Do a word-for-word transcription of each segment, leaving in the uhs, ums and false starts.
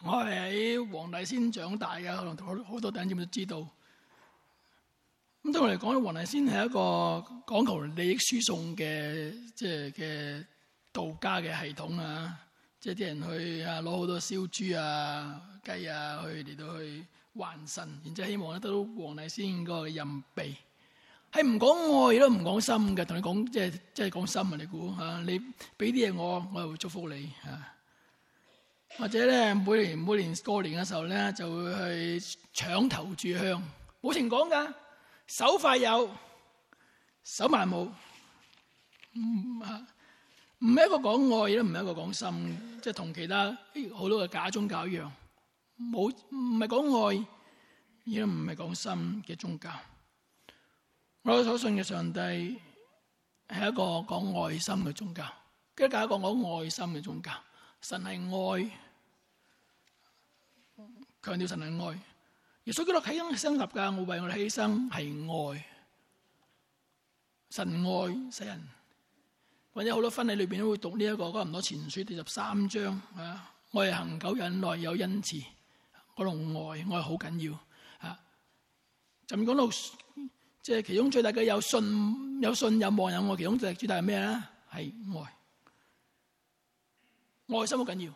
我係喺黃大仙長大嘅，可能好多弟兄姊妹都知道。咁對我嚟講，黃大仙係一個講求利益輸送嘅，即係嘅道家嘅系統啊！即係啲人去啊攞好多燒豬啊、雞啊去嚟到去還神，然之後希望咧得到黃大仙嗰個蔭庇。係唔講愛都唔講心嘅，同你講即係即係講心啊！你估嚇？你俾啲嘢我，我又會祝福你嚇。或者咧，每年每年過年嘅時候咧，就會去搶頭炷香，冇情講噶，手快有，手慢冇。唔啊，唔係一個講愛，都唔係一個講心，即係同其他好多嘅假宗教一樣，冇唔係講愛，而都唔係講心嘅宗教。我所信嘅上帝係一個講愛心嘅宗教，跟住一個講愛心嘅宗教。神係愛，強調神係愛。耶穌基督犧牲十架，我為我哋犧牲係愛。神愛世人，或者好多婚禮裏邊都會讀呢、這、一個哥林多前書第十三章啊，愛係恒久忍耐，有恩慈。嗰度愛，愛好緊要啊！就講到即係其中最大嘅有信、有信有望有愛，其中最最大係咩咧？係愛。愛心好緊要，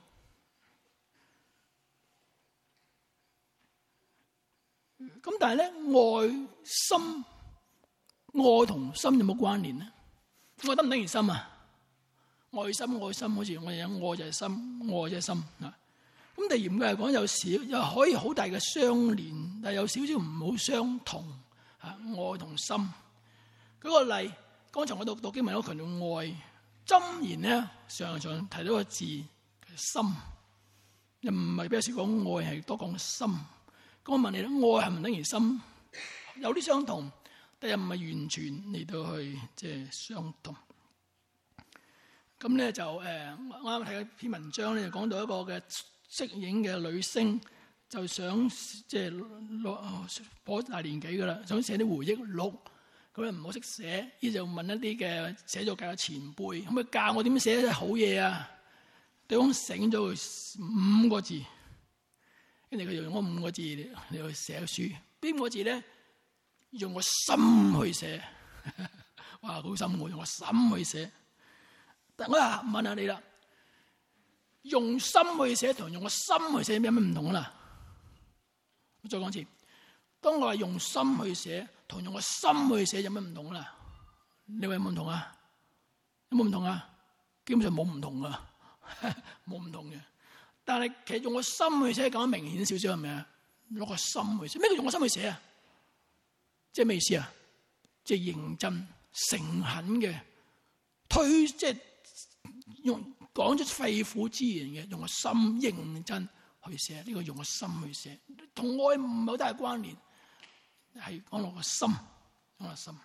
咁但係咧，愛心、愛同心有冇關聯咧？愛得唔等於心啊？愛心、愛心，好似我哋有愛就係心，愛就係心啊。咁第二嚴格嚟講，有少又可以好大嘅相連，但係有少少唔好相同啊。愛同心，舉個例，剛才我讀讀經文都強調愛。箴言咧，常常提到個字心，又唔係比較少講愛，係多講心。咁我問你咧，愛係唔等於心？有啲相同，但又唔係完全嚟到去即係相同。咁咧就誒，我啱啱睇一篇文章咧，就講到一個嘅息影嘅女星，就想即係攞頗大年紀噶啦，想寫啲回憶錄。咁咧唔好識寫，於是就問一啲嘅寫作界嘅前輩，可唔可以教我點寫好嘢啊？對方醒咗佢五個字，跟住佢就用嗰五個字嚟去寫書。邊個字咧？用個心去寫，哇！好深奧，用個心去寫。但我啊問下你啦，用心去寫同用個心去寫有咩唔同啊？嗱，再講一次，當我係用心去寫，同用個心去寫有咩唔同啦？你話有冇唔同啊？有冇唔同啊？基本上冇唔同噶，冇唔同嘅。但係其實用個心去寫更加明顯少少，係咪啊？攞個心去寫，咩叫用個心去寫啊？即係咩意思啊？即係認真、誠懇嘅推，即係用講出肺腑之言嘅，用個心認真去寫。呢個用個心去寫，同愛唔係好大關聯。係講落個心，講落心。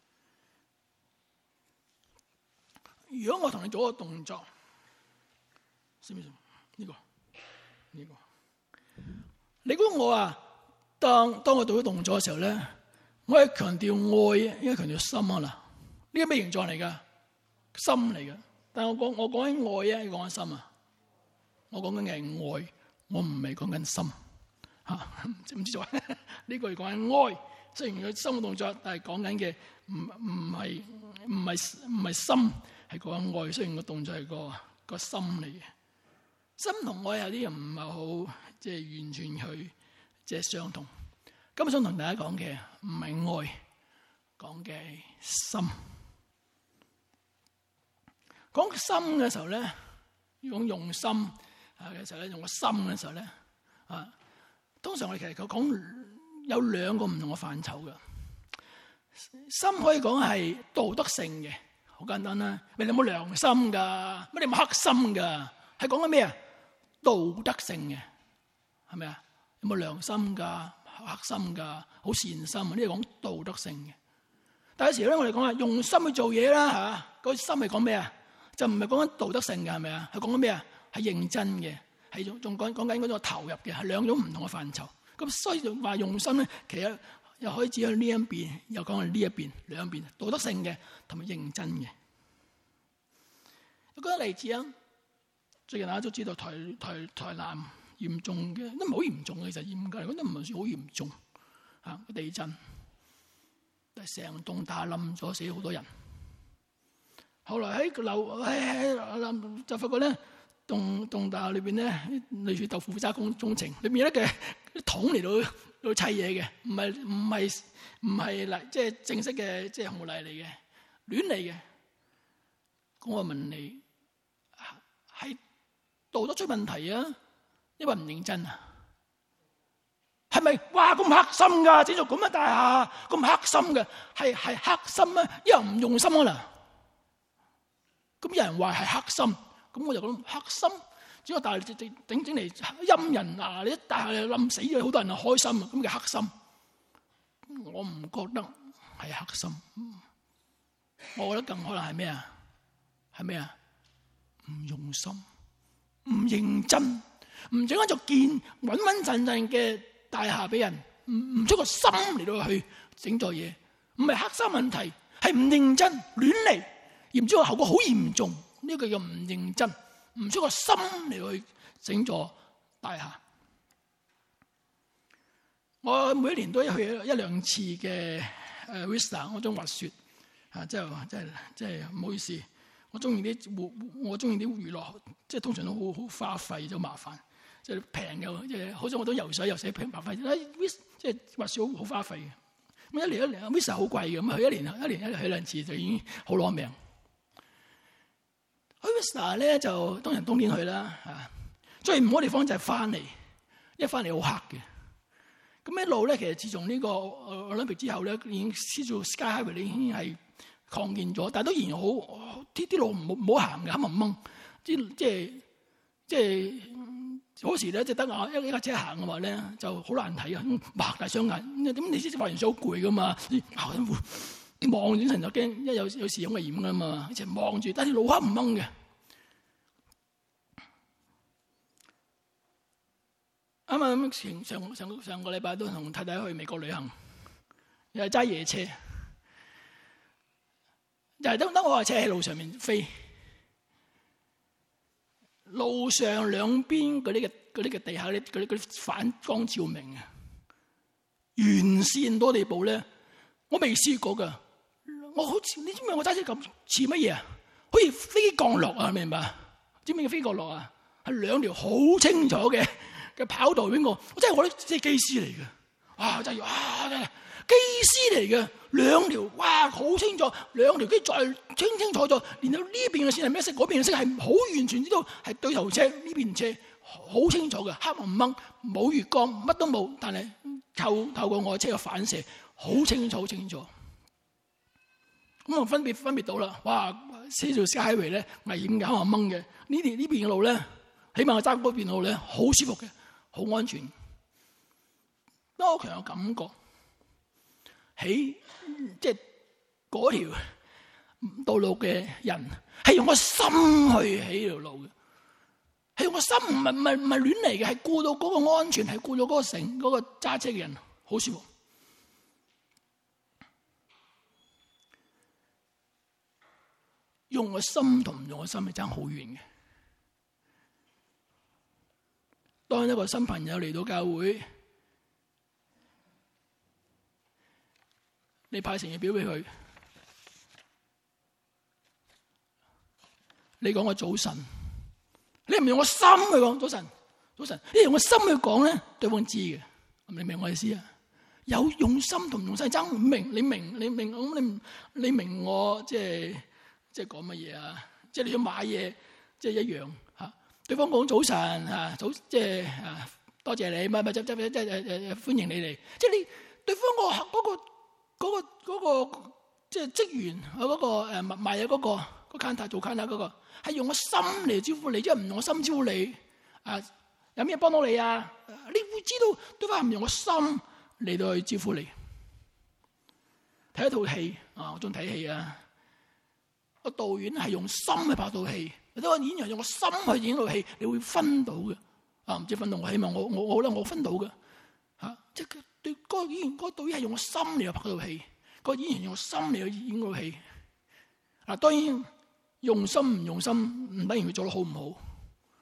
如果我同你做一個動作，識唔識？呢個呢個，你估我啊？當當我做咗動作嘅時候咧，我係強調愛，應該強調心啊嗱。呢個咩形狀嚟噶？心嚟嘅。但係我講我講緊愛啊，要講緊心啊。我講緊嘅係愛，我唔係講緊心。吓，唔知做呢個係講緊愛，雖然佢心嘅動作，但係講緊嘅唔唔係唔係唔係心，係講緊愛。雖然個動作係個個心嚟嘅，心同愛有啲人唔係好即係完全去即係相同。今日想同大家講嘅唔係愛，講嘅係心。講心嘅時候咧，用用心啊嘅時候咧，用個心嘅時候咧啊。通常我哋其實佢講有兩個唔同嘅範疇嘅，心可以講係道德性嘅，好簡單啦。你有冇良心噶？乜你有冇黑心噶？係講緊咩啊？道德性嘅，係咪啊？有冇良心噶？黑心噶？好善心啊？呢係講道德性嘅。但係有時咧，我哋講啊，用心去做嘢啦吓，個心係講咩啊？就唔係講緊道德性嘅，係咪啊？係講緊咩啊？係認真嘅。係仲仲講講緊嗰種投入嘅，係兩種唔同嘅範疇。咁所以就話用心咧，其實又可以指向呢一邊，又講係呢一邊，兩邊道德性嘅同埋認真嘅。我舉個例子啊，最近大家都知道台台台南嚴重嘅，都唔係好嚴重嘅，其實嚴格嚟講都唔係算好嚴重。啊，地震，成棟大冧咗，死好多人。後來喺樓喺就發覺咧，棟棟大廈裏邊咧，類似豆腐渣工工程，裏面有啲嘅桶嚟到到砌嘢嘅，唔係唔係唔係嚟即係正式嘅即係紅木泥嚟嘅，亂嚟嘅。咁我問你，係道德出問題啊，因為唔認真啊？係咪哇咁黑心噶？整到咁嘅大廈咁黑心嘅，係係黑心啊？因為唔用心啊啦。咁有人話係黑心，咁我就講黑心，只係大整整整嚟陰人啊！你一大廈冧死咗，好多人啊開心啊，咁叫黑心。我唔覺得係黑心，我覺得更可能係咩啊？係咩啊？唔用心，唔認真，唔整一座建穩穩陣陣嘅大廈俾人，唔唔出個心嚟到去整座嘢，唔係黑心問題，係唔認真亂嚟，而唔知個後果好嚴重。呢個叫唔認真，唔出個心嚟去整座大廈。我每一年都去一兩次嘅誒 Whistler， 我中意滑雪啊，即係即係即係唔好意思，我中意啲我中意啲娛樂，即係通常都好好花費，就麻煩。即係平又即係，好似我都游水游水平白費，即係滑雪好好花費嘅。咁一年一年 Whistler 好貴嘅，咁去一年一年一去兩次就已經好攞命。去 Whistler 咧就當然冬天去啦，啊，最唔好地方就係翻嚟，一翻嚟好黑嘅。咁一路咧，其實自從呢個奧林匹克之後咧，已經知道 Sky Highway 已經係擴建咗，但係都依然好啲啲路唔唔好行嘅，黑蒙蒙，即即係即係嗰時咧，即係得我一一架車行嘅話咧，就好難睇啊！擘大雙眼，咁你知滑完水好攰噶嘛？望住成就驚，一有有時好危險噶嘛，一直望住，但係路黑唔蒙嘅。啱啱上上上上個禮拜都同太太去美國旅行，又係揸夜車，又係得得我架車喺路上面飛，路上兩邊嗰啲嘅嗰啲嘅地下嗰啲嗰啲反光照明啊，完善多地步咧，我未試過噶。我好似你知唔知我揸車咁似乜嘢啊？好似飛降落啊，明白？知唔知叫飛降落啊？係兩條好清楚嘅嘅跑道邊個？我真係我啲即係機師嚟嘅，哇！真係哇！真係機師嚟嘅，兩條哇好清楚，兩條機再清清楚楚，然後呢邊嘅線係咩色，嗰邊嘅色係好完全知道係對頭車呢邊車好清楚嘅，黑蒙蒙冇月光，乜都冇，但係透透過我車嘅反射好清楚好清楚。咁我分別分別到啦，哇！寫做 Skyway 咧危險嘅，黑蒙蒙嘅呢條呢邊嘅路咧，起碼我揸嗰邊路咧好舒服嘅。好安全，都好強有感覺。起即係嗰條道路嘅人係用個心去起條路嘅，係用個心，唔係唔係唔係亂嚟嘅，係顧到嗰個安全，係顧到嗰個城嗰個揸車嘅人好舒服。用個心同唔用個心係爭好遠嘅。當一個新朋友嚟到教會，你派成績表俾佢，你講個早晨，你唔用個心去講早晨，早晨，你用個心去講咧，對方知嘅，你明我意思啊？有用心同唔用心爭唔明，你明你明咁你你明我即係即係講乜嘢啊？即係你要買嘢，即係一樣吓。對方講早晨嚇，早即係啊，多謝你，唔係唔係即即即誒誒歡迎你嚟。即係你對方個嗰個嗰個嗰個即係職員啊，嗰個誒賣嘢嗰個個 counter 做 counter 嗰個係用個心嚟招呼你，即係唔用個心招呼你啊。有咩幫到你啊？你會知道對方係唔用個心嚟到去招呼你。睇一套戲啊，我中意睇戲啊。個導演係用心去拍套戲。或者個演員用個心去演套戲，你會分到嘅啊！唔知分到，我希望我我我咧我分到嘅嚇，即係對嗰個演員嗰個導演係用個心嚟去拍套戲，個演員用個心嚟去演套戲。嗱，當然用心唔用心唔等於佢做得好唔好。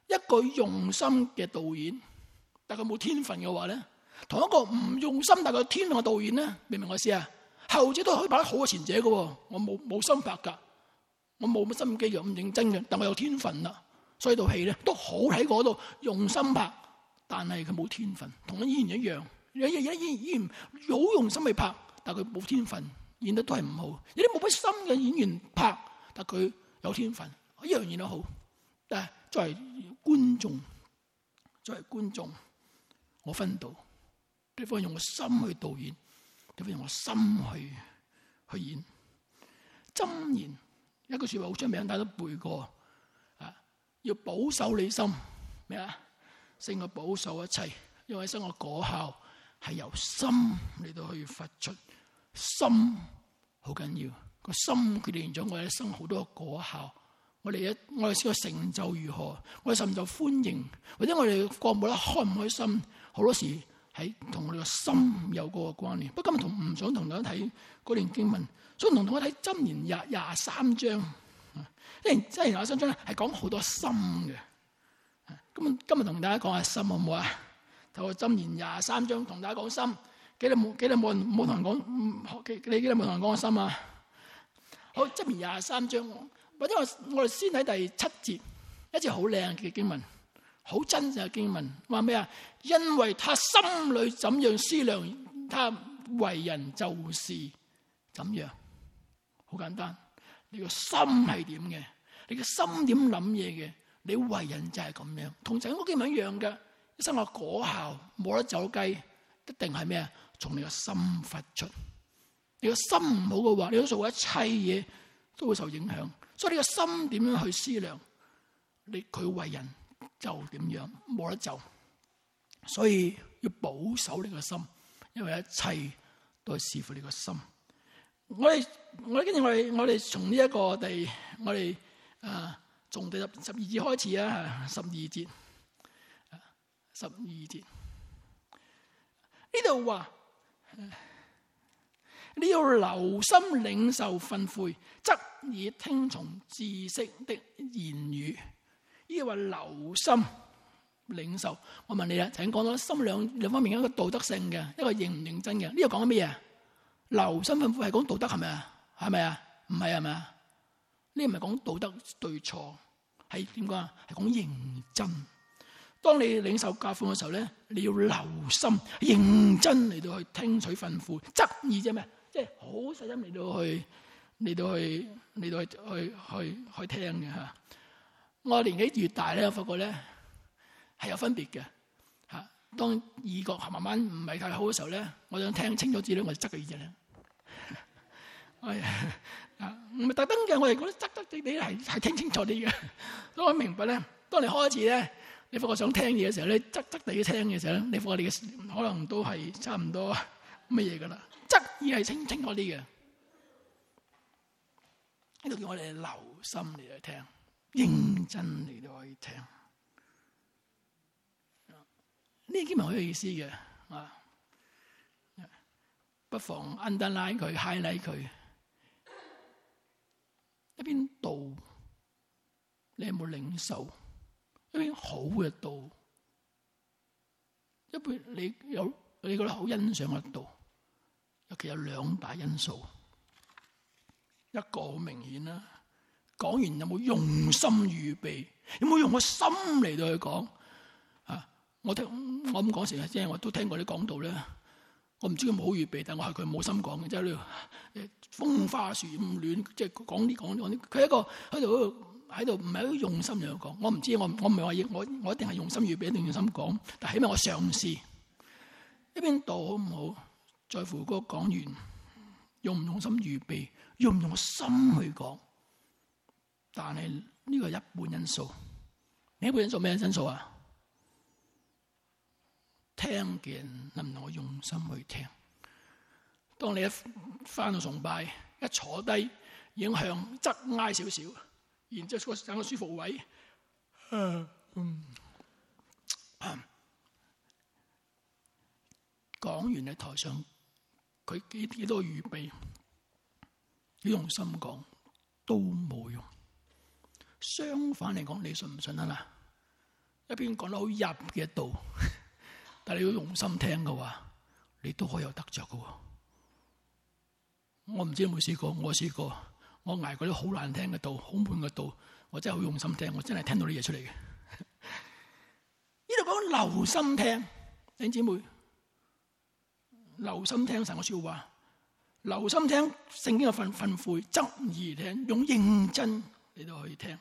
一個用心嘅導演，但佢冇天分嘅話咧，同一個唔用心但佢天分嘅導演咧，明唔明我意思啊？後者都可以拍得好過前者嘅，我冇冇心拍噶，我冇乜心機嘅，唔認真嘅，但我有天分啦，所以套戲咧都好喺嗰度用心拍，但係佢冇天分，同演員一樣，有有有演員好用心去拍，但佢冇天分，演得都係唔好。有啲冇乜心嘅演員拍，但佢有天分，一樣演得好。但係作為觀眾，作為觀眾，我分到對方用個心去導演，對方用個心去去演。箴言一句說話好出名，大家都背過啊！要保守你心咩啊？勝過保守一切，因為生活果效係由心嚟到去發出。心好緊要，個心決定咗我哋一生好多果效。我哋一我哋先個成就如何，我哋甚至歡迎，或者我哋過冇得開唔開心，好多時喺同我哋個心有嗰個關聯。不過今日同唔想同大家睇嗰段經文，所以同大家睇箴言廿廿三章。因為箴言廿三章咧係講好多心嘅。咁今日同大家講下心好唔好啊？透過箴言廿三章同大家講心，幾多冇幾多冇人冇同人講，幾你幾多冇同人講心啊？好，箴言廿三章。或者我我哋先睇第七節，一節好靚嘅經文，好真實嘅經文，話咩啊？因為他心裏怎樣思量，他為人就是怎樣。好簡單，你個心係點嘅？你個心點諗嘢嘅？你為人就係咁樣，同整個經文一樣嘅。一生嘅果效冇得走雞，一定係咩啊？從你個心發出。你個心唔好嘅話，你都做一切嘢都會受影響。所以你個心點樣去思量，你佢為人就點樣，冇得走。所以要保守你個心，因為一切都係視乎你個心。我哋我哋跟住我哋我哋從呢一個第我哋啊從第十十二節開始啊，十二節，十二節呢度話。你要留心領受訓誨，側耳聽從知識的言語。呢個話留心領受，我問你啦，請講到心兩兩方面，一個道德性嘅，一個認唔認真嘅。呢個講緊咩嘢？留心訓誨係講道德係咪啊？係咪啊？唔係係咪啊？呢個唔係講道德對錯，係點講啊？係講認真。當你領受教訓嘅時候咧，你要留心認真嚟到去聽取訓誨，側耳啫咩？即係好細心嚟到去，嚟到去，嚟到去，去去去聽嘅吓。我年紀越大咧，我發覺咧係有分別嘅吓。當耳覺慢慢唔係太好嘅時候咧，我想聽清楚啲咧，我就側個耳仔咧。係啊，唔係特登嘅，我哋覺得側側地地係係聽清楚啲嘅。所以我明白咧，當你開始咧，你發覺想聽嘢嘅時候咧，側側地聽嘅時候咧，你發覺你嘅可能都係差唔多乜嘢噶啦。側耳係清清楚啲嘅，呢度叫我哋留心嚟去聽，認真嚟到去聽。呢啲經文好有意思嘅，啊，不妨 underline 佢 highlight 佢。一邊道，你有冇領受？一邊好嘅道，一邊你有你覺得好欣賞嘅道。尤其有兩大因素，一個好明顯啦，講完有冇用心預備，有冇用個心嚟到去講啊？我聽我咁講成日，即係我都聽過啲講道咧，我唔知佢冇預備，但係我係佢冇心講嘅，即係呢度風花樹咁亂，即係講啲講啲講啲，佢一個喺度喺度唔係好用心嚟到講。我唔知，我我唔係話我我一定係用心預備，一定用心講，但係起碼我嘗試一邊道好唔好？在乎嗰個講員用唔用心預備，用唔用心去講。但係呢個係一半因素，另一半因素咩因素啊？聽嘅人能唔能夠用心去聽？當你一翻到崇拜，一坐低已經向側挨少少，然之後揾個舒服位，啊嗯啊、講完喺台上。佢幾幾多預備，幾用心講都冇用。相反嚟講，你信唔信啊？嗱， 一篇講得好入嘅道，但係你要用心聽嘅話，你都可以有得着嘅。我唔知你有冇試過，我試過，我捱過啲好難聽嘅道，好悶嘅道，我真係好用心聽，我真係聽到啲嘢出嚟嘅。呢度講留心聽，弟兄姊妹，留心聽神嘅說話，留心聽聖經嘅訓訓誨，側耳聽，用認真你都可以聽。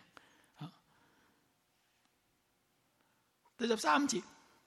第十三節，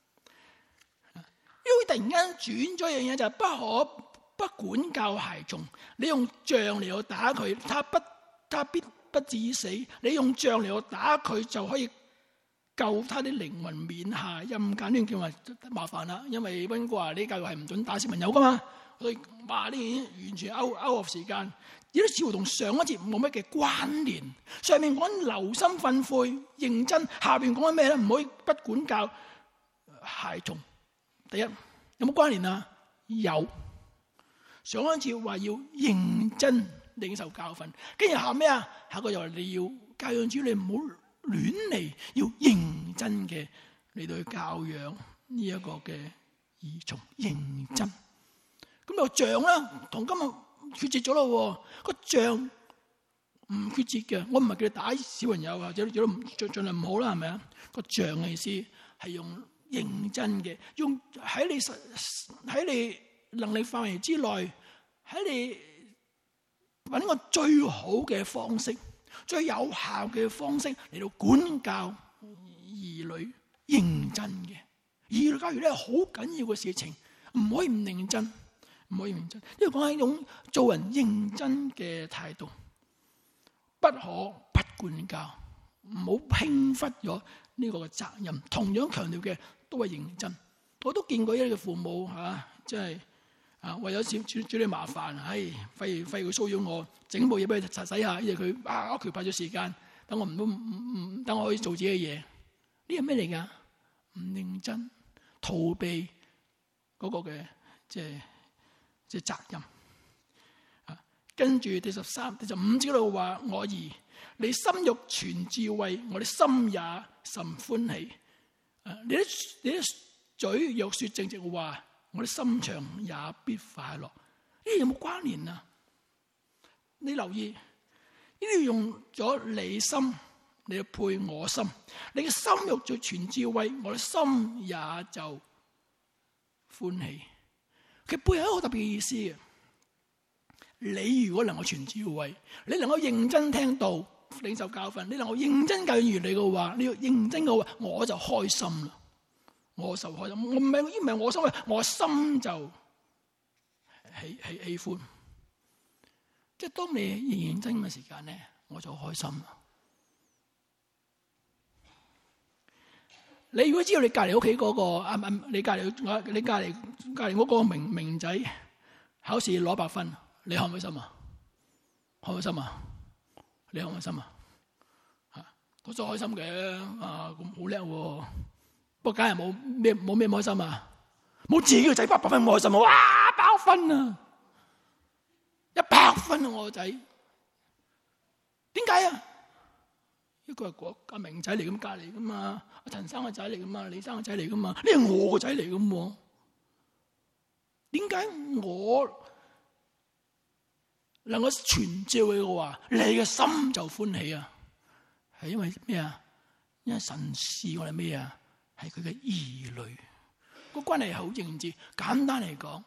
因為突然間轉咗一樣嘢，就係不可不管教孩童，你用杖嚟去打佢，他不他必不至於死。你用杖嚟去打佢，就可以救他啲靈魂免下陰間。呢叫話麻煩啦，因為溫哥華呢教育係唔准打小朋友噶嘛，所以話呢啲完全 out out of 時間。呢啲似乎同上一節冇乜嘅關聯。上面講留心訓誨認真，下邊講緊咩咧？唔可以不管教孩童。第一有冇關聯啊？有。上一節話要認真領受教訓，跟住下咩啊？下個又話你要教養主，你唔好亂嚟，要認真嘅嚟到去教養呢一個嘅兒童，認真。咁個杖啦，同今日決絕咗咯。個杖唔決絕嘅，我唔係叫你打小朋友或者做得盡盡量唔好啦，係咪啊？個杖嘅意思係用認真嘅，用喺你實喺你能力範圍之內，喺你揾個最好嘅方式、最有效嘅方式嚟到管教兒女，認真嘅。兒女教育咧係好緊要嘅事情，唔可以唔認真。唔可以認真，因為講係一種做人認真嘅態度，不可不管教，唔好輕忽咗呢個嘅責任。同樣強調嘅都係認真。我都見過一啲嘅父母嚇，即係啊為咗少處處理麻煩，唉費費佢騷擾我，整部嘢俾佢擦洗下，因為佢啊佢排咗時間，等我唔都唔唔等我可以做自己嘅嘢。呢係咩嚟㗎？唔認真，逃避嗰個嘅即係。即係責任啊！跟住第十三、第十五節度話：我兒，你心欲存智慧，我哋心也甚歡喜。啊！你啲你啲嘴若說正直話，我哋心腸也必快樂。呢啲有冇關聯啊？你留意，呢啲用咗你心嚟配我心，你嘅心欲就存智慧，我哋心也就歡喜。佢背後有一個特別嘅意思嘅，你如果能夠存智慧，你能夠認真聽道、領受教訓，你能夠認真教養兒女嘅話，你要認真嘅話，我就開心啦，我就開心。我唔係，唔係我心，我心就喜喜喜歡。即係當你認認真嘅時間咧，我就開心啦。你如果知道你隔籬屋企嗰個啊啊，你隔籬你隔籬隔籬嗰個明明仔考試攞百分，你開唔開心啊？開唔開心啊？你開唔開心啊？吓，都真開心嘅啊，咁好叻喎！不過梗係冇咩冇咩唔開心啊！冇自己個仔百百分唔開心啊！哇，百分啊，一百分啊！我個仔點解啊？呢個係個阿明仔嚟咁隔籬噶嘛，阿陳生個仔嚟噶嘛，李生個仔嚟噶嘛，呢係我個仔嚟噶嘛？點解我能夠傳召佢嘅話，你嘅心就歡喜啊？係因為咩啊？因為神視我哋咩啊？係佢嘅兒女，個關係係好政治。簡單嚟講，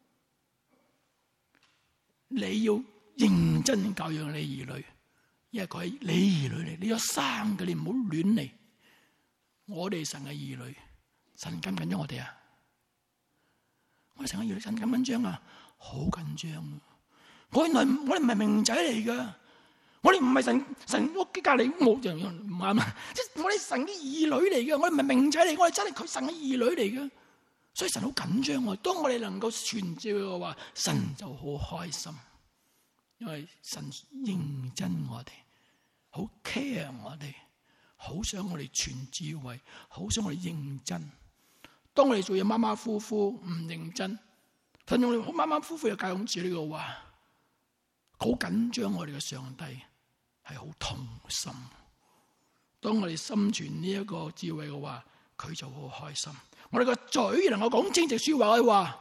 你要認真教養你兒女。因為佢係你兒女嚟，你有生嘅，你唔好亂嚟。我哋神嘅兒女，神緊唔緊張我哋啊？我哋神嘅兒女，神緊唔緊張啊？好緊張啊！我原來我哋唔係明仔嚟噶，我哋唔係神神屋企隔籬冇人唔啱啊！即係我哋神嘅兒女嚟嘅，我哋唔係明仔嚟，我哋真係佢神嘅兒女嚟嘅。所以神好緊張啊！當我哋能夠傳召嘅話，神就好開心，因為神認真我哋。好 care 我哋，好想我哋傳智慧，好想我哋認真。當我哋做嘢馬馬虎虎唔認真，神用我哋好馬馬虎虎嘅教養住呢個話，好緊張。我哋嘅上帝係好痛心， 當我哋心存呢一個智慧嘅話，佢就好開心。我哋個嘴能夠講正直說話嘅話，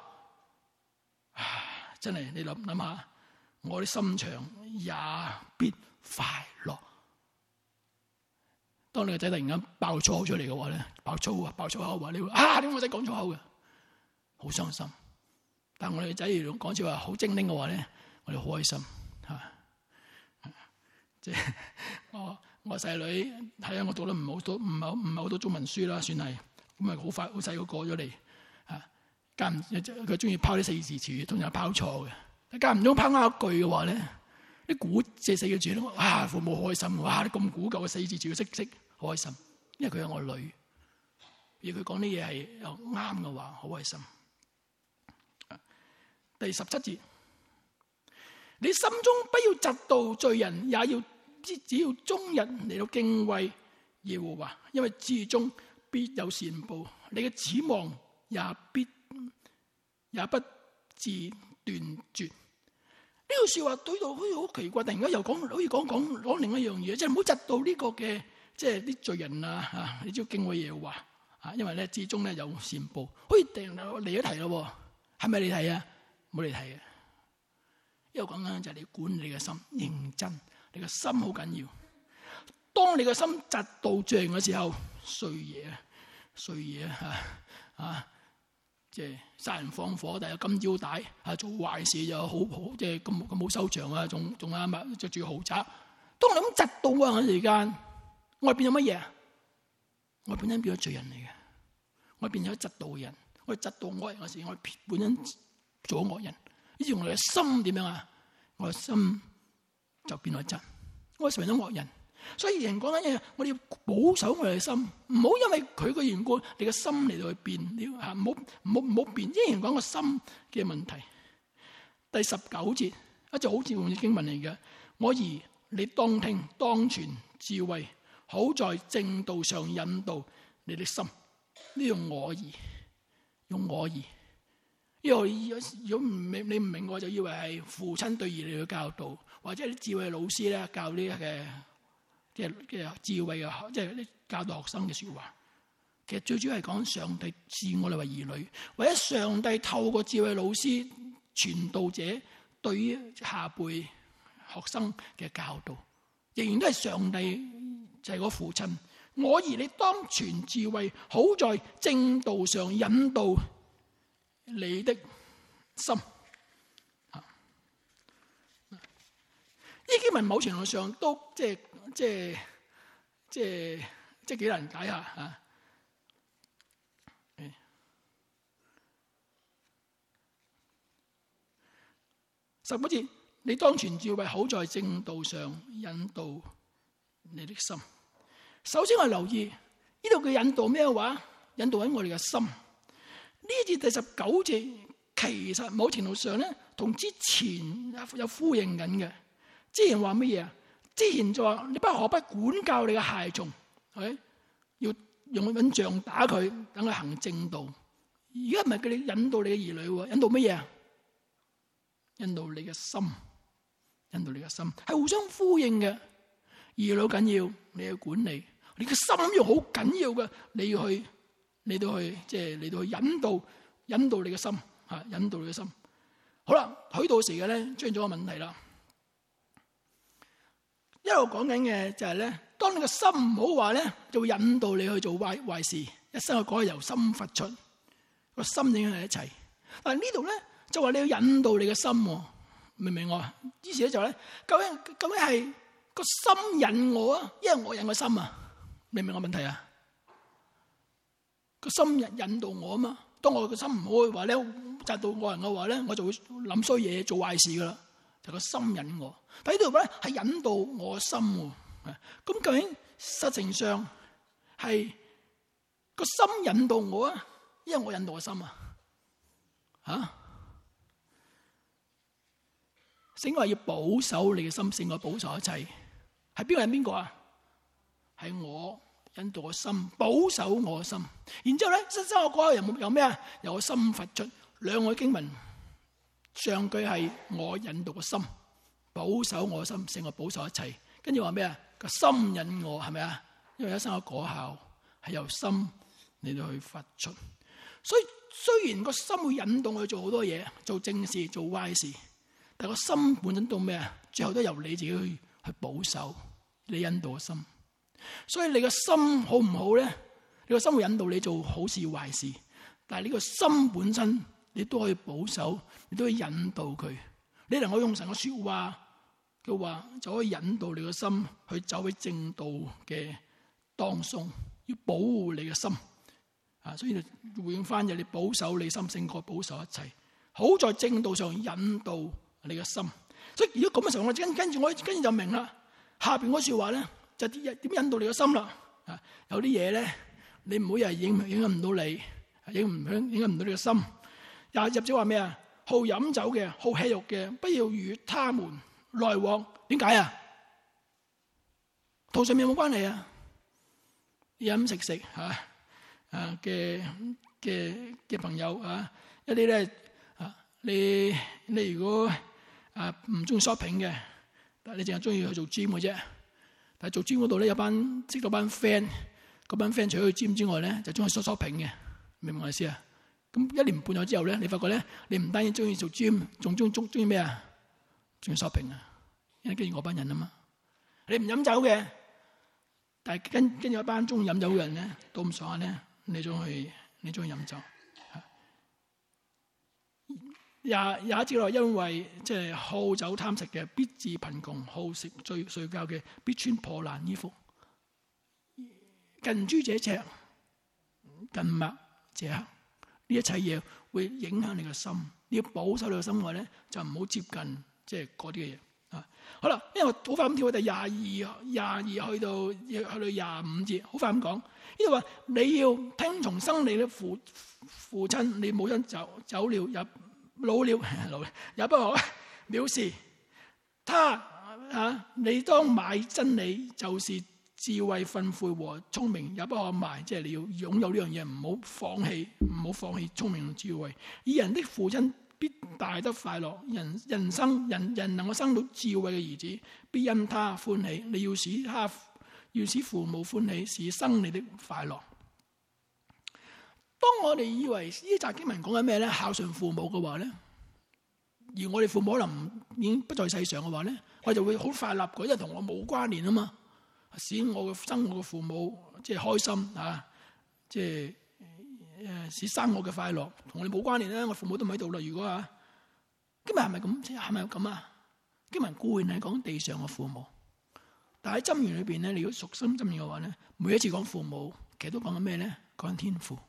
真係你諗諗下，我哋心腸也必快樂。當你個仔突然間爆粗口出嚟嘅話咧，爆粗啊，爆粗口話你會啊，點解我仔講粗口嘅？好傷心。但係我哋個仔如果講笑話好精靈嘅話咧，我哋好開心吓。即係我我細女睇下我讀得唔好多，唔係唔係好多中文書啦，算係咁啊，好快好細個過咗嚟啊。間唔佢中意拋啲四字詞語，通常拋錯嘅。間唔中拋啱一句嘅話咧，啲古即係四個字咧，哇！父母好開心，哇！啲咁古舊嘅四字詞語識識，好開心，因為佢係我女，而佢講啲嘢係又啱嘅話，好開心。第十七節，你心中不要嫉妒罪人，也要只只要終日嚟到敬畏耶和華，因為至終必有善報，你嘅指望也必也不致斷絕。呢句說話對到好似好奇怪，突然間又講，好似講講講另一樣嘢，即係唔好嫉妒呢個嘅，即係啲罪人啊吓，你只要敬畏耶和華啊，因為咧至終咧有善報。好似突然嚟一題咯，係咪你睇啊？冇嚟睇嘅，因為講緊就係你管理嘅心，認真，你嘅心好緊要。當你嘅心嫉妒罪人嘅時候，衰嘢啊，衰嘢啊，啊，即係殺人放火，但係有金腰帶啊，做壞事又好好，即係咁咁冇收場啊，仲仲啱啊，着住豪宅。當你咁嫉妒啊嘅時間，我係變咗乜嘢啊？我本身變咗罪人嚟嘅，我變咗嫉妒嘅人，我嫉妒惡人嘅時，我本身做咗惡人。於是我哋嘅心點樣啊？我嘅心就變咗真，我成為咗惡人。所以人講緊嘢，我哋要保守我哋嘅心，唔好因為佢嘅緣故，你嘅心嚟到去變，你吓唔好唔好唔好變。依然講個心嘅問題。第十九節一就好似用經文嚟嘅，我兒你當聽當存智慧，好在正道上引導你的心。呢用我兒，用我兒。因為如果唔明你唔明，我就以為係父親對兒女嘅教導，或者啲智慧老師咧教呢嘅。嘅嘅智慧嘅，即係啲教導學生嘅說話。其實最主要係講上帝視我哋為兒女，或者上帝透過智慧老師、傳道者對於下輩學生嘅教導，仍然都係上帝就係個父親。我兒你當存智慧，好在正道上引導你的心。呢經文某程度上都即係即係即係即係幾難解下啊！十九節，你當存智慧，好在正道上引導你的心。首先我留意呢度嘅引導咩話？引導緊我哋嘅心。呢節第十九節其實某程度上咧，同之前有呼應緊嘅。之前話乜嘢啊？之前就話你不可不管教你嘅孩童，係要用揾杖打佢，等佢行正道。而家唔係叫你引導你嘅兒女，引導乜嘢啊？引導你嘅心，引導你嘅心係互相呼應嘅。兒女緊要，你去管理，你嘅心又好緊要嘅，你要去，你都去，即係你都去引導，引導你嘅心，吓引導你嘅心。好啦，去到時嘅咧，出現咗個問題啦。一路講緊嘅就係咧，當你個心唔好話咧，就會引導你去做壞壞事，一生嘅果由心發出，個心影響你一齊。但係呢度咧就話你要引導你嘅心，明唔明我？於是咧就咧，究竟究竟係個心引我啊，因為我引個心啊？明唔明我問題啊？個心引引導我啊嘛。當我個心唔好嘅話咧，嫉妒惡人嘅話咧，我就會諗衰嘢，做壞事噶啦。就個心引我，但呢度咧係引導我心喎。咁究竟實情上係個心引導我啊，因為我引導個心啊？吓，聖經話要保守你嘅心，勝過保守一切。係邊個引邊個啊？係我引導個心，保守我嘅心。然之後咧，新生我嗰個有冇有咩啊？由我心發出兩個經文。上句係我引導個心，保守我心，勝過保守一切。跟住話咩啊？個心引我係咪啊？ 因為一生嘅果效係由心嚟到去發出。所以雖然個心會引動佢做好多嘢，做正事、做壞事，但個心本身到咩啊？最後都由你自己去去保守你引導嘅心。所以你個心好唔好咧？你個心會引導你做好事壞事，但係你個心本身你都可以保守，你都可以引導佢。你能夠用神嘅說話嘅話，就可以引導你個心去走喺正道嘅當中，要保護你嘅心啊！所以回應翻就你保守你心勝過保守一切，好在正道上引導你嘅心。所以如果咁嘅時候，我跟跟住我跟住就明啦。下邊嗰說話咧，就點引導你嘅心啦？啊，有啲嘢咧，你唔好又係影影響唔到你，影唔響影響唔到你嘅心。廿入節話咩啊？好飲酒嘅，好吃肉嘅，不要與他們來往。點解啊？同上面有冇關係啊？飲食食吓啊嘅嘅嘅朋友啊，一啲咧啊，你你如果啊唔中意 shopping 嘅，但係你淨係中意去做 gym 嘅啫。但係做 gym 嗰度咧，有班識到班 friend， 嗰班 friend 除咗去 gym 之外咧，就中意 shopping 嘅，明唔明我意思啊？咁一年半載之後咧，你發覺咧，你唔單止中意做 gym， 仲中中中意咩啊？中意 shopping 啊！因為跟住我班人啊嘛，你唔飲酒嘅，但係跟跟住一班中意飲酒嘅人咧，到咁上下咧，你中意你中意飲酒。廿廿一節落，因為即係好酒貪食嘅，必致貧窮；好食醉睡覺嘅，必穿破爛衣服。近朱者赤，近墨者黑。呢一切嘢會影響你嘅心，你要保守你嘅心嘅話咧，就唔好接近即係嗰啲嘅嘢啊。好啦，因為我好快咁跳去第廿二、廿二去到去到廿五節，好快咁講。呢度話你要聽從生你嘅父父親，你母親走走了也老了老了也不可藐視他啊！你當買真理，就是智慧、訓誨和聰明，也不可賣。即係你要擁有呢樣嘢，唔好放棄，唔好放棄聰明同智慧。以人的父親必大得快樂，人人生人人能夠生到智慧嘅兒子，必因他歡喜。你要使他要使父母歡喜，是生你的快樂。當我哋以為呢集經文講緊咩咧？孝順父母嘅話咧，而我哋父母可能已經不在世上嘅話咧，我就會好快樂嘅，因為同我冇關聯啊嘛。使我嘅生我嘅父母即係開心啊，即係誒使生我嘅快樂，同我哋冇關聯啦。我父母都唔喺度啦。如果啊，今日係咪咁？係咪咁啊？經文固然係講地上嘅父母，但喺箴言裏邊咧，你如果熟心箴言嘅話咧，每一次講父母，其實都講緊咩咧？講緊天父。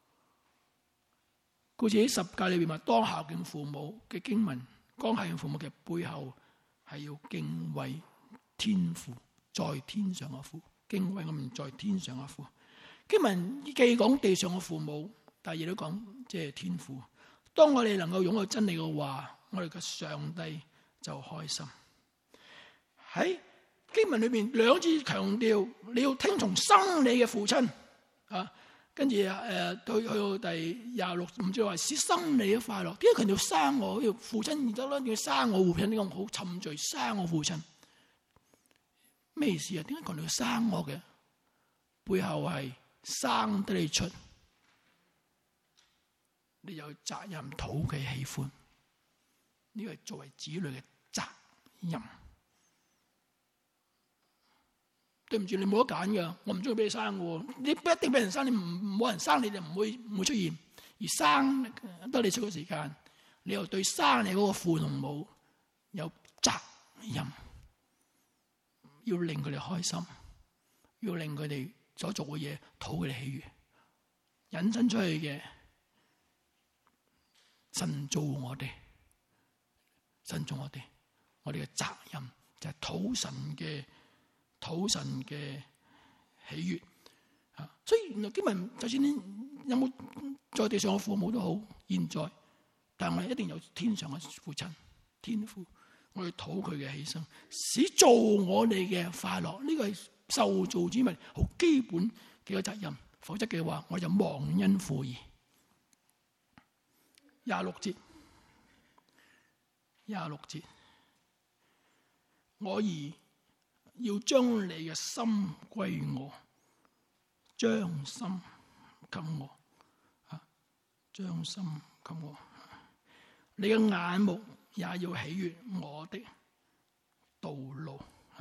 故此喺十誡裏邊話，當孝敬父母嘅經文，當孝敬父母嘅背後係要敬畏天父。在天上嘅父，敬畏我們在天上嘅父。經文既講地上嘅父母，但係亦都講即係天父。當我哋能夠擁有真理嘅話，我哋嘅上帝就開心。喺經文裏邊兩次強調你要聽從生你嘅父親啊，跟住誒去去到第廿六五節話使生你嘅快樂。點解強調生我？要父親而得啦，要生我父親呢個好沉醉，生我父親。咩意思啊？點解講你要生我嘅？背後係生得你出，你有責任討佢喜歡，呢個係作為子女嘅責任。對唔住，你冇得揀噶，我唔中意俾你生嘅，你不一定俾人生，你唔冇人生你就唔會唔會出現，而生得你出嘅時間，你又對生你嗰個父同母有責任。要令佢哋開心，要令佢哋所做嘅嘢討佢哋喜悅，引申出去嘅神造我哋，神造我哋，我哋嘅責任就係討神嘅討神嘅喜悅啊！所以原來經文就算你有冇在地上嘅父母都好，現在，但係我哋一定有天上嘅父親，天父。我哋討佢嘅犧牲，使做我哋嘅快樂，呢個係受造之物好基本嘅個責任。否則嘅話，我就忘恩負義。廿六節，廿六節，我兒要將你嘅心歸我， 將心給我，啊，將心給我。你嘅眼目也要喜悅我的道路。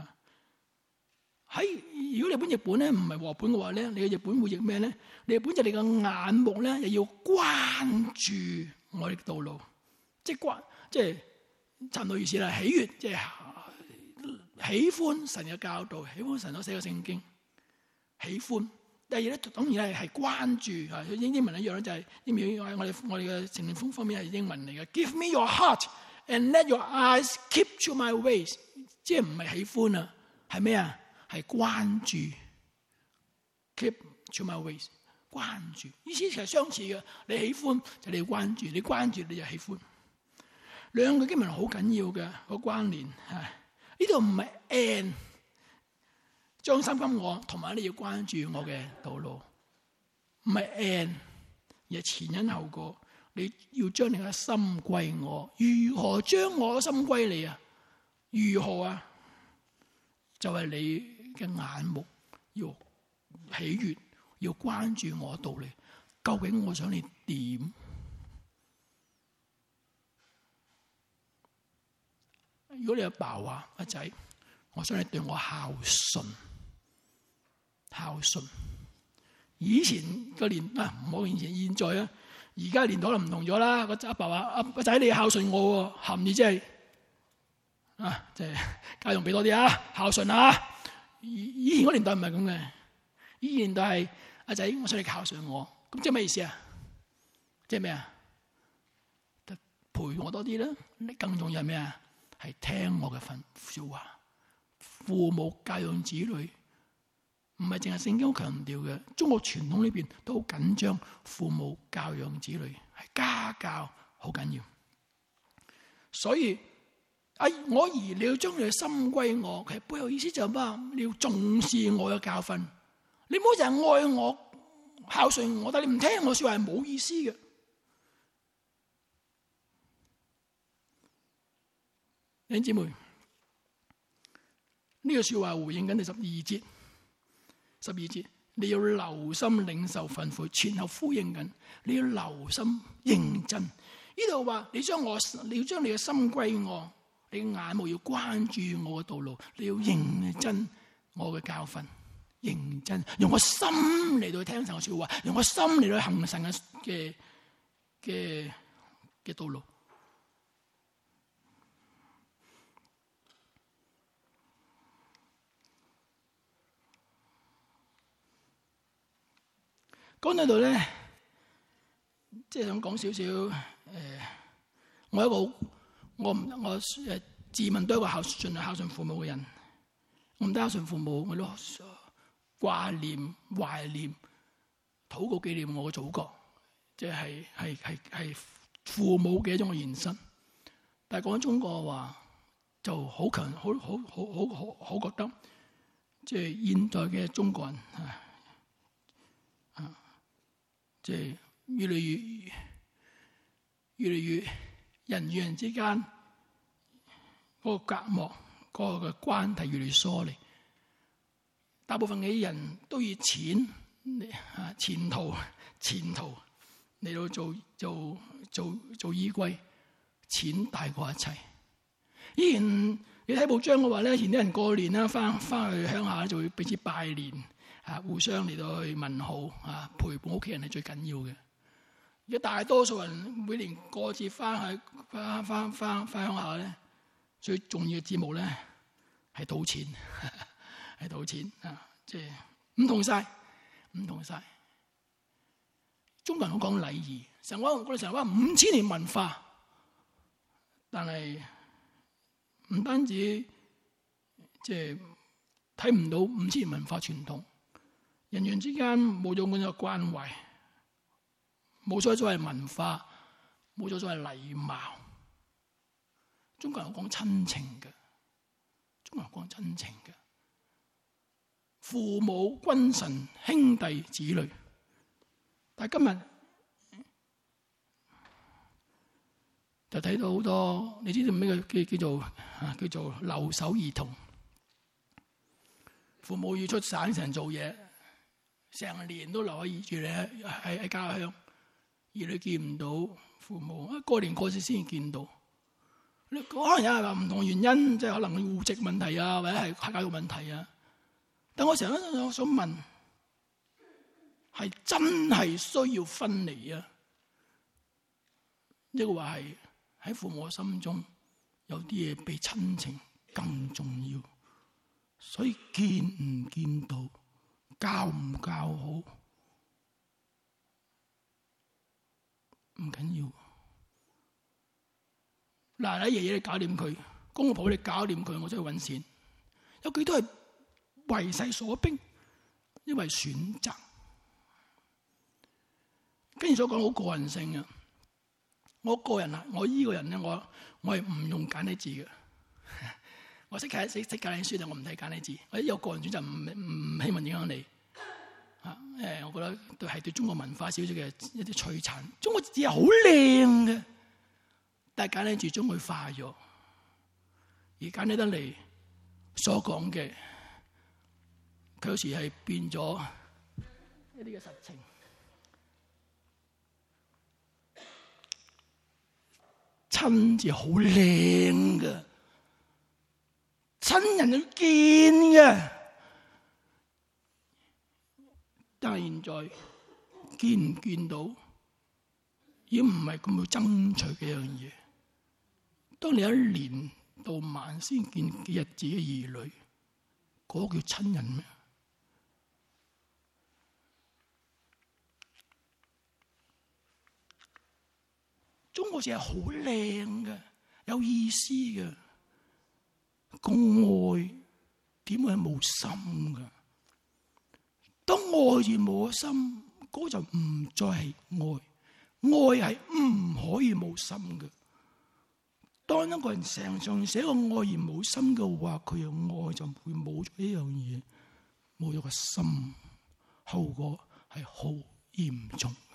喺如果你本譯本咧唔係和本嘅話咧，你嘅譯本會譯咩咧？你嘅本就係你嘅眼目咧，又要關注我哋嘅道路，即係關，即係差唔多意思啦。喜悅即係喜歡神嘅教導，喜歡神所寫嘅聖經，喜歡。第二咧，當然係係關注啊，英英文一樣咧，就係英文我哋我哋嘅成年風方面係英文嚟嘅。Give me your heart and let your eyes keep to my ways， 即係唔係喜歡啊，係咩啊？係關注 ，keep to my ways， 關注意思其實相似嘅。你喜歡就你要關注，你關注你就喜歡。兩個經文好緊要嘅個關聯嚇，呢度唔係 and。將心給我，同埋你要關注我嘅道路，唔係 and， 而係前因後果。你要將你嘅心歸我，如何將我嘅心歸你啊？如何啊？就係、是、你嘅眼目要喜悅，要關注我嘅道理。究竟我想你點？如果你阿爸話阿仔，我想你對我孝順。孝順，以前個年啊，唔好以前，現在啊，而家年代就唔同咗啦。個阿爸話：阿個仔你孝順我，含義即係啊，即係家用俾多啲啊，孝順啊。以以前嗰年代唔係咁嘅，以前年代係阿仔，我想你孝順我，咁即係咩意思啊？即係咩啊？陪我多啲啦。你更重要係咩啊？係聽我嘅訓說話。父母教養子女。唔係淨係聖經好強調嘅，中國傳統呢邊都好緊張父母教養子女，係家教好緊要。所以，啊，我兒你要將你嘅心歸我，其實背後意思就係乜？你要重視我嘅教訓，你唔好淨係愛我、孝順我，但係你唔聽我說話係冇意思嘅。弟兄姊妹，呢個說話回應緊第十二節。十二節，你要留心領受訓誨，前後呼應緊。你要留心認真。呢度話你將我，你要將你嘅心歸我，你嘅眼目要關注我嘅道路，你要認真我嘅教訓，認真用我心嚟到聽神嘅說話，用我心嚟到行神嘅嘅嘅嘅道路。講到度咧，即係想講少少誒，我一個我唔我誒自問都係一個孝順孝順父母嘅人，我唔得孝順父母，我都掛念懷念禱告紀念我嘅祖國，即係係係係父母嘅一種嘅延伸。但係講中國話就好強，好好好好好好覺得，即係現代嘅中國人啊。即係越嚟越越嚟越人與人之間嗰個隔膜、嗰個嘅關係越嚟越疏離。大部分嘅人都以錢啊、前途、前途嚟到做做做做依歸，錢大過一切。以前你睇報章嘅話咧，以前啲人過年啦，翻翻去鄉下就會彼此拜年。啊！互相嚟到去問好啊，陪伴屋企人係最緊要嘅。而家大多數人每年過節翻去翻翻翻翻鄉下咧，最重要嘅節目咧係賭錢，係賭錢啊！即係唔同晒，唔同晒。中國人好講禮儀，成日話我哋成日話五千年文化，但係唔單止即係睇唔到五千年文化傳統。人與人之間冇咗嗰種關懷，冇咗所謂文化，冇咗所謂禮貌。中國人講親情嘅，中國人講親情嘅，父母、君臣、兄弟、子女。但係今日就睇到好多，你知道咩叫叫做啊叫做留守兒童？父母要出省城做嘢。 成年都留喺住你喺喺家鄉，兒女見唔到父母，啊過年過節先見到。你可能有人話唔同原因，即係可能戶籍問題啊，或者係教育問題啊。但我成日都想問，係真係需要分離啊？一個話係喺父母心中有啲嘢比親情更重要，所以見唔見到，教唔教好唔緊要。嗱，你爺爺你搞掂佢，公公婆婆你搞掂佢，我出去揾錢。有幾多係為勢所逼，因為選擇。跟住所講好個人性啊！我個人啊，我依個人咧，我我係唔用簡體字嘅。我識睇識識簡體書，但我唔睇簡體字。我有個人選擇，唔唔希望影響你。啊，誒，我覺得對係對中國文化少少嘅一啲摧殘。中國字係好靚嘅。但係簡體字將佢化咗，而簡體得嚟所講嘅，佢有時係變咗一啲嘅實情。親字好靚嘅，親人要見嘅，但係現在見唔見到，已經唔係咁要爭取嘅一樣嘢。當你一年到晚先見幾日自己嘅兒女，嗰個叫親人咩？中國字係好靚嘅，有意思嘅。個愛點會係冇心嘅？當愛而冇心，嗰個就唔再係愛。愛係唔可以冇心嘅。當一個人成上寫個愛而冇心嘅話，佢嘅愛就會冇咗呢樣嘢，冇咗個心，後果係好嚴重嘅。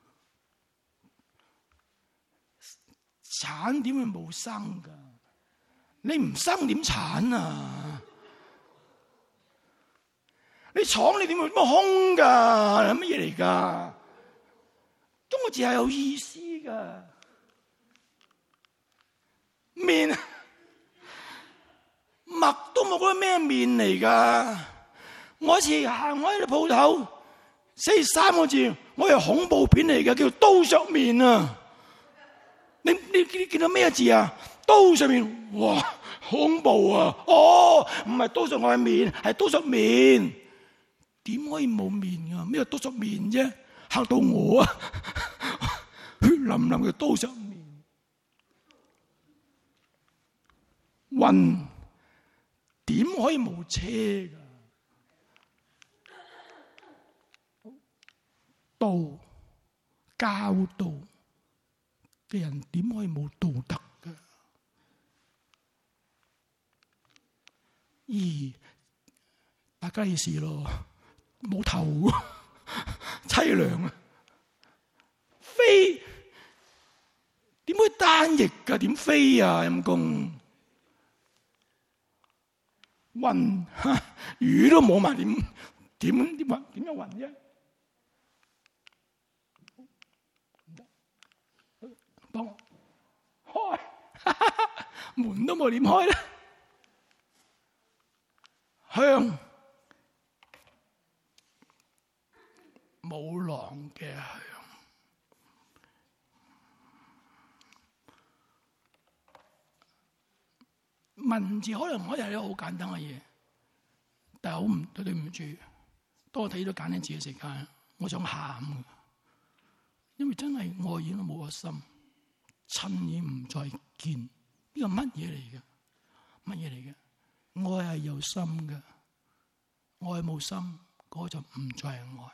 產點會冇生噶？你唔生點產啊？你廠你點會乜空噶？係乜嘢嚟噶？中國字係有意思噶。麵麥都冇覺得咩麵嚟噶。我一次行開啲鋪頭，寫三個字，我係恐怖片嚟嘅，叫刀削麵啊！你你你見到咩字啊？刀上面，哇，恐怖啊！哦，唔係刀削我嘅麵，係刀削麵。點可以冇麵啊？咩刀削麵啫？嚇到我啊！血淋淋嘅刀削麵。運點可以冇車噶？道教導嘅人點可以冇道德噶？而大家意思咯，冇頭，淒涼啊！飛點會單翼噶？點飛啊？陰公！運魚都冇埋，點點點運？點樣運啫？幫我開，門都冇點開咧。香冇狼嘅香，文字可能可以係一個好簡單嘅嘢，但係好唔對唔住。當我睇到簡單字嘅時間，我想喊，因為真係愛已經冇個心，親已經唔再見。呢個乜嘢嚟嘅？乜嘢嚟嘅？愛係有心嘅，愛冇心，嗰個就唔再係愛。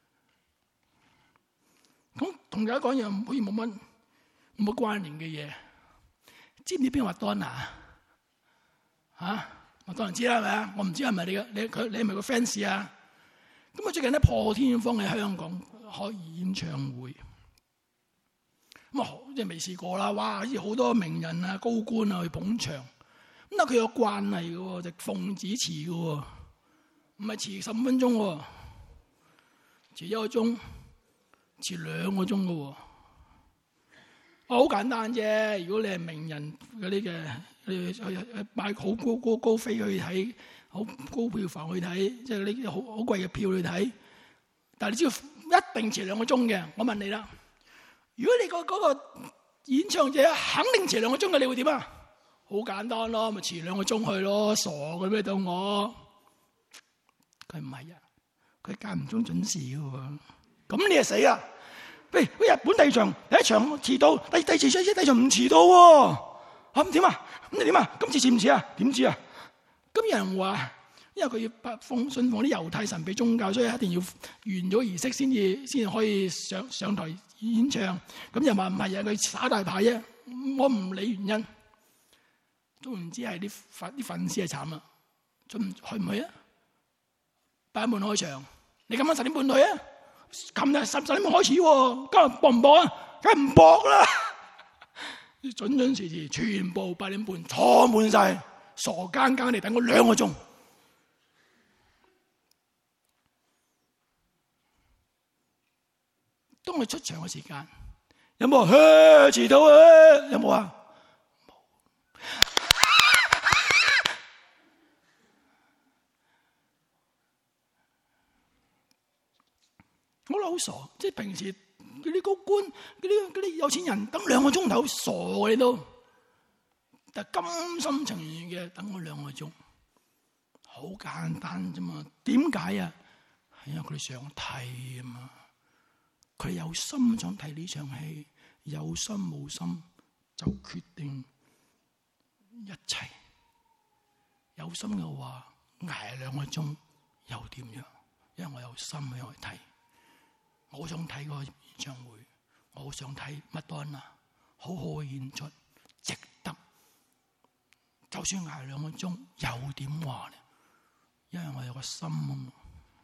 咁同大家講嘢唔可以冇乜冇乜關聯嘅嘢。知唔知邊個麥當娜？吓，麥當娜知啦，係咪啊？我唔知係咪你嘅，你佢你係咪個 fans 啊？咁啊，最近咧破天荒喺香港開演唱會，咁啊即係未試過啦。哇！好似好多名人啊、高官啊去捧場。咁但佢有慣例嘅，就奉旨遲嘅，唔係遲十五分鐘。 遲一個鐘，遲兩個鐘嘅喎。好簡單啫。如果你係名人嗰啲嘅，你去買好高高高飛去睇，好高票房去睇，即係呢啲好好貴嘅票去睇。但係你知道一定遲兩個鐘嘅。我問你啦，如果你個嗰個演唱者肯定遲兩個鐘嘅，你會點啊？好簡單咯，咪遲兩個鐘去咯，傻嘅咩到我？佢唔係啊，佢間唔中準時嘅喎。咁你就死啦！喂，日本第二場第一場遲到，第第二次第一場唔遲到喎。咁點啊？咁你點啊？今次遲唔遲啊？點知啊？咁有人話，因為佢要拜奉信奉啲猶太神秘宗教，所以一定要完咗儀式先至先至可以上上台演唱。咁又話唔係啊，佢耍大牌啫。我唔理原因，總唔知係啲粉啲粉絲係慘啦。去唔去唔去啊？八點半開場，你今晚十點半去啊？琴日十十點半開始喎，今日播唔播啊？梗係唔播啦！準準時時，全部八點半坐滿晒，傻更更地等我兩個鐘。當佢出場嘅時間，有冇啊？遲到啊？有冇啊？冇。我覺得好傻，即係平時嗰啲高官、嗰啲嗰啲有錢人等兩個鐘頭，傻嘅你都，但係甘心情願嘅等我兩個鐘，好簡單啫嘛。點解啊？係因為佢哋想睇啊嘛。佢有心想睇呢場戲，有心冇心就決定一切。有心嘅話，捱兩個鐘又點樣？因為我有心去睇。我想睇個演唱會，我想睇麥當娜，好好嘅演出，值得。就算捱兩個鐘，又點話呢？因為我有個心啊嘛。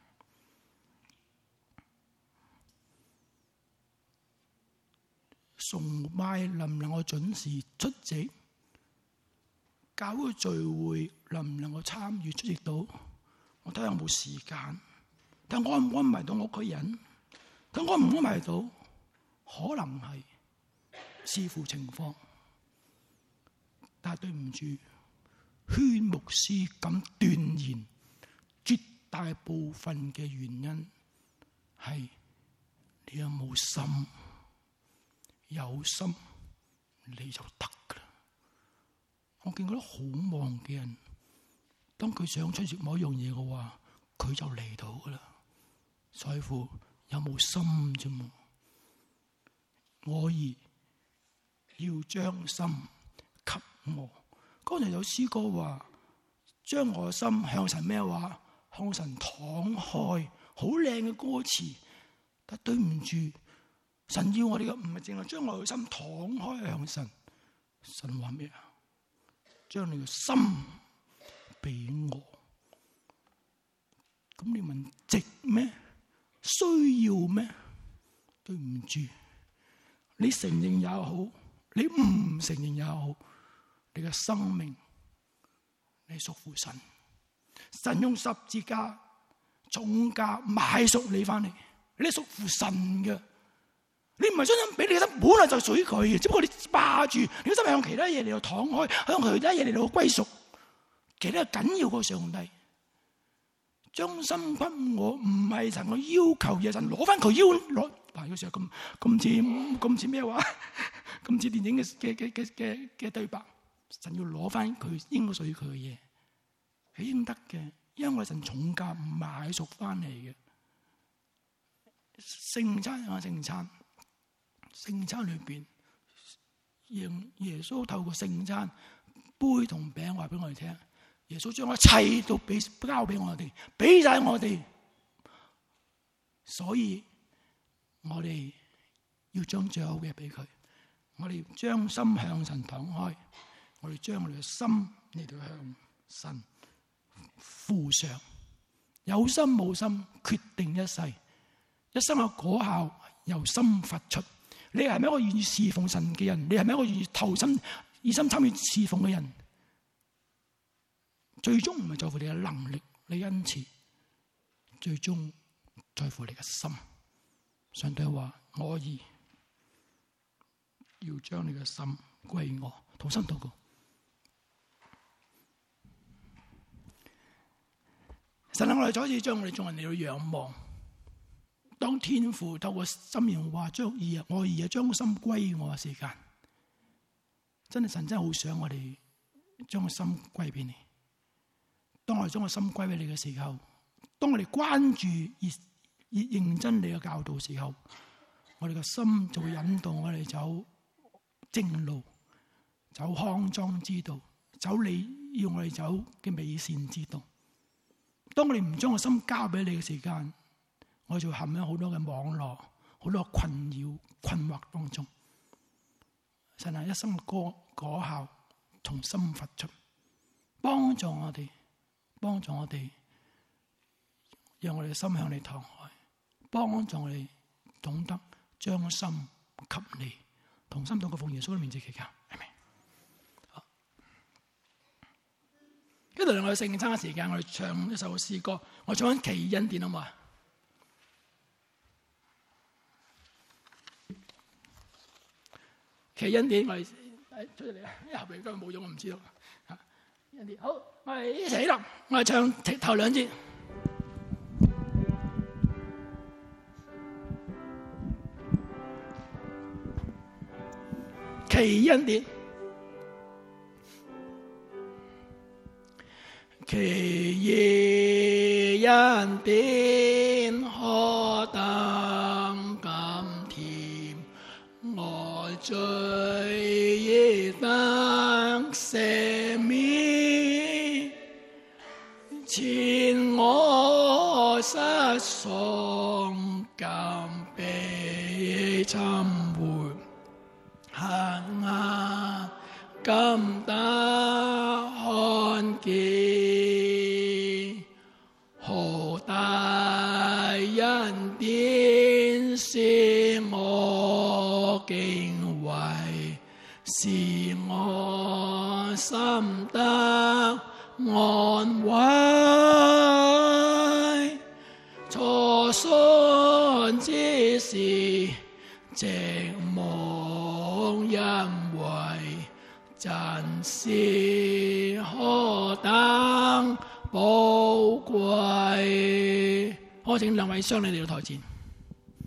崇拜能唔能夠準時出席？教會聚會能唔能夠參與出席到？我睇下有冇時間，但安唔安排到我個人？但我唔安排到，可能係視乎情況。但係對唔住，宣牧師咁斷言，絕大部分嘅原因係你有冇心，有心你就得噶啦。我見過啲好忙嘅人，當佢想出席某一樣嘢嘅話，佢就嚟到噶啦。在乎有冇心啫嘛？我兒要將心給我。剛才有詩歌話，將我嘅心向神咩話？向神敞開，好靚嘅歌詞。但對唔住，神要我哋嘅唔係淨係將我嘅心敞開向神。神話咩啊？將你嘅心俾我。咁你問值咩？需要咩？對唔住，你承認也好，你唔承認也好，你嘅生命你屬乎神，神用十字架重價買贖你翻嚟，你屬乎神嘅。你唔係將心俾你嘅心，本來就屬於佢嘅，只不過你霸住，你嘅心係向其他嘢嚟到敞開，向其他嘢嚟到歸屬，其他緊要過上帝。將心給我，唔係神嘅要求，而係神攞翻佢要攞。嗱，嗰時候咁咁似咁似咩話？咁似電影嘅嘅嘅嘅嘅嘅對白。神要攞翻佢應該屬於佢嘅嘢，係應得嘅，因為神重價買贖翻嚟嘅。聖餐啊，聖餐，聖餐裏邊，耶耶穌透過聖餐杯同餅話俾我哋聽。耶穌將一切都俾交俾我哋，俾晒我哋，所以我哋要將最好嘅俾佢。我哋將心向神敞開，我哋將我哋嘅心嚟到向神付上。有心冇心，決定一世，一生嘅果效由心發出。你係咪一個願意侍奉神嘅人？你係咪一個願意投身、以心參與侍奉嘅人？最終唔係在乎你嘅能力、你恩賜，最終在乎你嘅心。上帝話：我意要將你嘅心歸我，同心禱告。神啊，我哋再一次將我哋眾人嚟到仰望。當天父透過箴言話將意啊，我意啊將個心歸我嘅時間，真係神真係好想我哋將個心歸俾你。當我哋將個心歸俾你嘅時候，當我哋關注熱熱認真你嘅教導嘅時候，我哋嘅心就會引導我哋走正路，走康莊之道，走你要我哋走嘅美善之道。當我哋唔將個心交俾你嘅時間，我哋就陷喺好多嘅網絡、好多困擾、困惑當中。神啊，一生嘅果果效從心發出，幫助我哋，幫助我哋，讓我哋嘅心向你敞開，幫助我哋懂得將心給你，同心禱告奉耶穌嘅名字祈求，係咪？好，跟住我哋聖餐嘅時間，我哋唱一首詩歌，我唱緊奇異恩典好嘛？奇異恩典，我哋出嚟啦，因為後邊根本冇用，我唔知道。吓，恩典，好，我哋一齊起立，我哋唱頭兩節。奇異恩典，奇異恩典，何等甘甜，我罪已得赦免，前我失喪，今被尋回。黑暗今得看見，何大恩典使我敬畏，使我心得安慰。初信之時，寂寞因為真是何等寶貴。我請兩位商理嚟到台前。